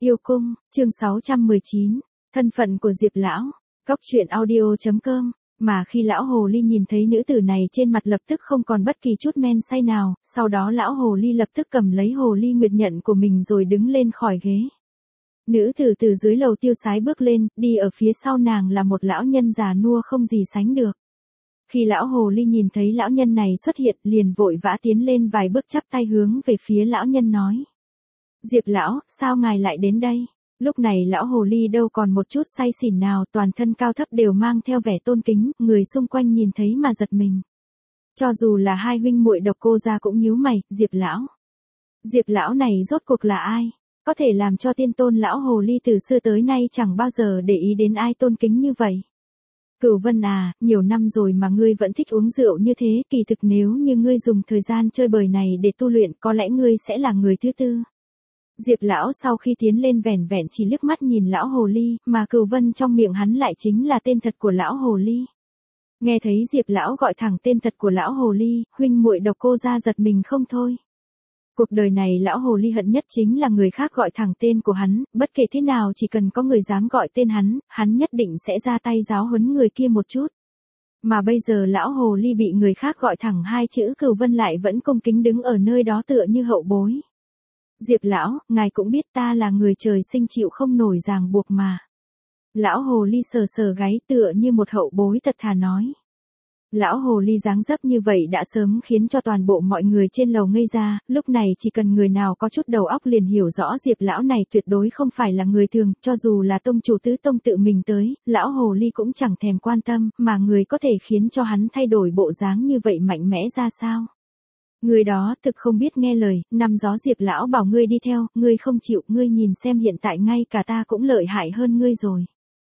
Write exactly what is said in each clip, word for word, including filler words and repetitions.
Yêu cung, chương sáu trăm mười chín, thân phận của Diệp lão. Cóc truyện audio chấm com. Mà khi lão hồ ly nhìn thấy nữ tử này trên mặt lập tức không còn bất kỳ chút men say nào, sau đó lão hồ ly lập tức cầm lấy hồ ly nguyệt nhận của mình rồi đứng lên khỏi ghế. Nữ tử từ dưới lầu tiêu sái bước lên, đi ở phía sau nàng là một lão nhân già nua không gì sánh được. Khi lão hồ ly nhìn thấy lão nhân này xuất hiện liền vội vã tiến lên vài bước chắp tay hướng về phía lão nhân nói. Diệp lão, sao ngài lại đến đây? Lúc này lão hồ ly đâu còn một chút say xỉn nào, toàn thân cao thấp đều mang theo vẻ tôn kính, người xung quanh nhìn thấy mà giật mình. Cho dù là hai huynh muội Độc Cô gia cũng nhíu mày, Diệp lão. Diệp lão này rốt cuộc là ai? Có thể làm cho tiên tôn lão hồ ly từ xưa tới nay chẳng bao giờ để ý đến ai tôn kính như vậy. Cửu Vân à, nhiều năm rồi mà ngươi vẫn thích uống rượu như thế, kỳ thực nếu như ngươi dùng thời gian chơi bời này để tu luyện có lẽ ngươi sẽ là người thứ tư. Diệp lão sau khi tiến lên vẻn vẹn chỉ liếc mắt nhìn lão hồ ly, mà Cửu Vân trong miệng hắn lại chính là tên thật của lão hồ ly. Nghe thấy Diệp lão gọi thẳng tên thật của lão hồ ly, huynh muội Độc Cô gia giật mình không thôi. Cuộc đời này lão hồ ly hận nhất chính là người khác gọi thẳng tên của hắn, bất kể thế nào chỉ cần có người dám gọi tên hắn, hắn nhất định sẽ ra tay giáo huấn người kia một chút. Mà bây giờ lão hồ ly bị người khác gọi thẳng hai chữ Cửu Vân lại vẫn cung kính đứng ở nơi đó tựa như hậu bối. Diệp lão, ngài cũng biết ta là người trời sinh chịu không nổi ràng buộc mà. Lão hồ ly sờ sờ gáy tựa như một hậu bối thật thà nói. Lão hồ ly dáng dấp như vậy đã sớm khiến cho toàn bộ mọi người trên lầu ngây ra, lúc này chỉ cần người nào có chút đầu óc liền hiểu rõ Diệp lão này tuyệt đối không phải là người thường, cho dù là tông chủ tứ tông tự mình tới, lão hồ ly cũng chẳng thèm quan tâm, mà người có thể khiến cho hắn thay đổi bộ dáng như vậy mạnh mẽ ra sao. Người đó thực không biết nghe lời, năm gió Diệp lão bảo ngươi đi theo, ngươi không chịu, ngươi nhìn xem hiện tại ngay cả ta cũng lợi hại hơn ngươi rồi.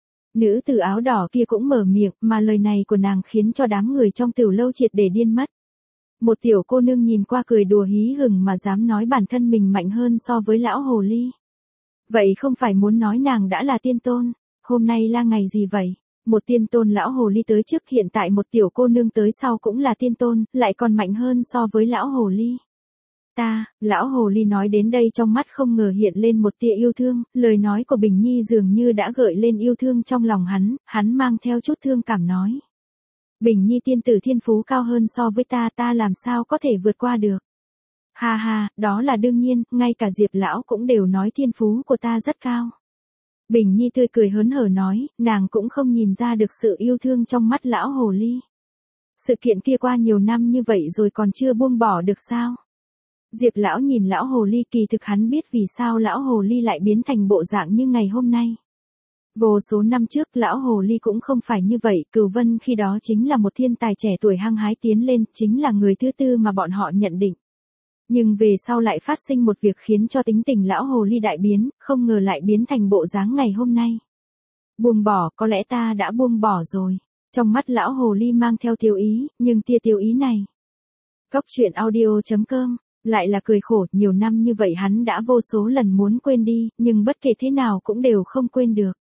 Nữ tử áo đỏ kia cũng mở miệng, mà lời này của nàng khiến cho đám người trong tiểu lâu triệt để điên mất. Một tiểu cô nương nhìn qua cười đùa hí hửng mà dám nói bản thân mình mạnh hơn so với lão hồ ly. Vậy không phải muốn nói nàng đã là tiên tôn, hôm nay là ngày gì vậy? Một tiên tôn lão hồ ly tới trước, hiện tại một tiểu cô nương tới sau cũng là tiên tôn, lại còn mạnh hơn so với lão hồ ly. Ta, lão hồ ly nói đến đây trong mắt không ngờ hiện lên một tia yêu thương, lời nói của Bình Nhi dường như đã gợi lên yêu thương trong lòng hắn, hắn mang theo chút thương cảm nói. Bình Nhi tiên tử thiên phú cao hơn so với ta, ta làm sao có thể vượt qua được. Ha ha, đó là đương nhiên, ngay cả Diệp lão cũng đều nói thiên phú của ta rất cao. Bình Nhi tươi cười hớn hở nói, nàng cũng không nhìn ra được sự yêu thương trong mắt lão hồ ly. Sự kiện kia qua nhiều năm như vậy rồi còn chưa buông bỏ được sao? Diệp lão nhìn lão hồ ly, kỳ thực hắn biết vì sao lão hồ ly lại biến thành bộ dạng như ngày hôm nay. Vô số năm trước lão hồ ly cũng không phải như vậy, Cửu Vân khi đó chính là một thiên tài trẻ tuổi hăng hái tiến lên, chính là người thứ tư mà bọn họ nhận định. Nhưng về sau lại phát sinh một việc khiến cho tính tình lão hồ ly đại biến, không ngờ lại biến thành bộ dáng ngày hôm nay. Buông bỏ, có lẽ ta đã buông bỏ rồi. Trong mắt lão hồ ly mang theo tiêu ý, nhưng tia tiêu ý này. Cóc truyện audio chấm com. Lại là cười khổ, nhiều năm như vậy hắn đã vô số lần muốn quên đi, nhưng bất kể thế nào cũng đều không quên được.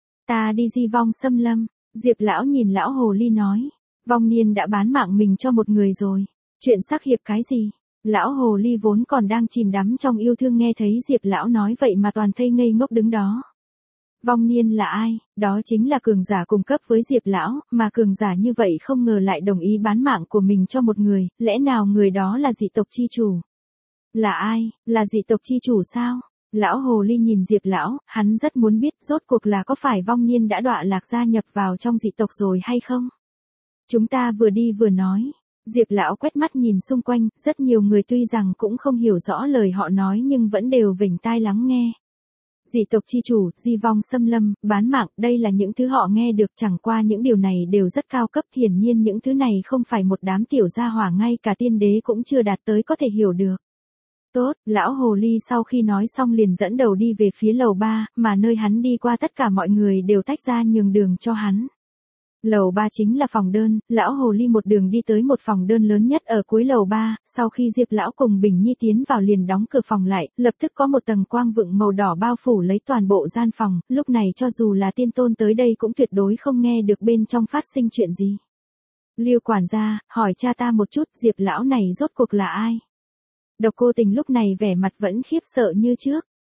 Ta đi di vong xâm lâm, Diệp lão nhìn lão hồ ly nói. Vong niên đã bán mạng mình cho một người rồi. Chuyện sắc hiệp cái gì? Lão hồ ly vốn còn đang chìm đắm trong yêu thương nghe thấy Diệp lão nói vậy mà toàn thây ngây ngốc đứng đó. Vong niên là ai? Đó chính là cường giả cùng cấp với Diệp lão, mà cường giả như vậy không ngờ lại đồng ý bán mạng của mình cho một người, lẽ nào người đó là dị tộc chi chủ? Là ai? Là dị tộc chi chủ sao? Lão hồ ly nhìn Diệp lão, hắn rất muốn biết rốt cuộc là có phải vong niên đã đọa lạc gia nhập vào trong dị tộc rồi hay không? Chúng ta vừa đi vừa nói. Diệp lão quét mắt nhìn xung quanh, rất nhiều người tuy rằng cũng không hiểu rõ lời họ nói nhưng vẫn đều vểnh tai lắng nghe. Dị tộc chi chủ, di vong xâm lâm, bán mạng, đây là những thứ họ nghe được, chẳng qua những điều này đều rất cao cấp, hiển nhiên những thứ này không phải một đám tiểu gia hỏa ngay cả tiên đế cũng chưa đạt tới có thể hiểu được. Tốt, lão hồ ly sau khi nói xong liền dẫn đầu đi về phía lầu ba, mà nơi hắn đi qua tất cả mọi người đều tách ra nhường đường cho hắn. Lầu ba chính là phòng đơn, lão hồ ly một đường đi tới một phòng đơn lớn nhất ở cuối lầu ba, sau khi Diệp lão cùng Bình Nhi tiến vào liền đóng cửa phòng lại, lập tức có một tầng quang vựng màu đỏ bao phủ lấy toàn bộ gian phòng, lúc này cho dù là tiên tôn tới đây cũng tuyệt đối không nghe được bên trong phát sinh chuyện gì. Lưu quản gia, hỏi cha ta một chút, Diệp lão này rốt cuộc là ai? Độc Cô Tình lúc này vẻ mặt vẫn khiếp sợ như trước.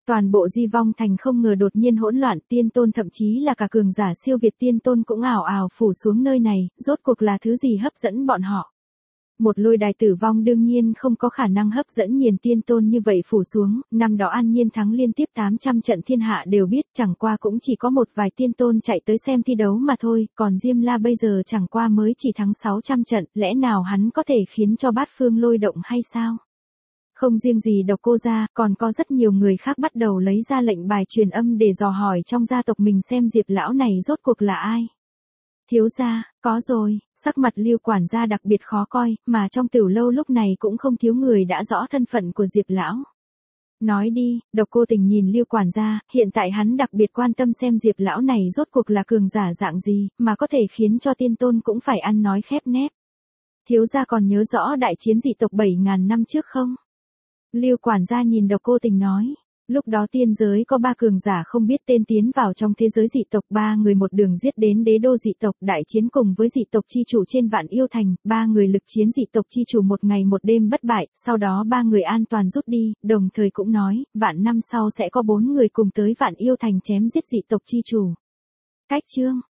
Toàn bộ Di Vong Thành không ngờ đột nhiên hỗn loạn, tiên tôn thậm chí là cả cường giả siêu việt tiên tôn cũng ảo ảo phủ xuống nơi này, rốt cuộc là thứ gì hấp dẫn bọn họ. Một lôi đài tử vong đương nhiên không có khả năng hấp dẫn nhiều tiên tôn như vậy phủ xuống, năm đó An Nhiên thắng liên tiếp tám trăm trận thiên hạ đều biết, chẳng qua cũng chỉ có một vài tiên tôn chạy tới xem thi đấu mà thôi, còn Diêm La bây giờ chẳng qua mới chỉ thắng sáu trăm trận, lẽ nào hắn có thể khiến cho bát phương lôi động hay sao? Không riêng gì Độc Cô gia, còn có rất nhiều người khác bắt đầu lấy ra lệnh bài truyền âm để dò hỏi trong gia tộc mình xem Diệp lão này rốt cuộc là ai. Thiếu gia, có rồi, sắc mặt Lưu quản gia đặc biệt khó coi, mà trong tiểu lâu lúc này cũng không thiếu người đã rõ thân phận của Diệp lão. Nói đi, Độc Cô Tình nhìn Lưu quản gia, hiện tại hắn đặc biệt quan tâm xem Diệp lão này rốt cuộc là cường giả dạng gì, mà có thể khiến cho tiên tôn cũng phải ăn nói khép nép. Thiếu gia còn nhớ rõ đại chiến dị tộc bảy ngàn năm trước không? Lưu quản gia nhìn Độc Cô Tình nói, lúc đó tiên giới có ba cường giả không biết tên tiến vào trong thế giới dị tộc, ba người một đường giết đến đế đô dị tộc, đại chiến cùng với dị tộc chi chủ trên Vạn Yêu Thành, ba người lực chiến dị tộc chi chủ một ngày một đêm bất bại, sau đó ba người an toàn rút đi, đồng thời cũng nói, vạn năm sau sẽ có bốn người cùng tới Vạn Yêu Thành chém giết dị tộc chi chủ. Cách chương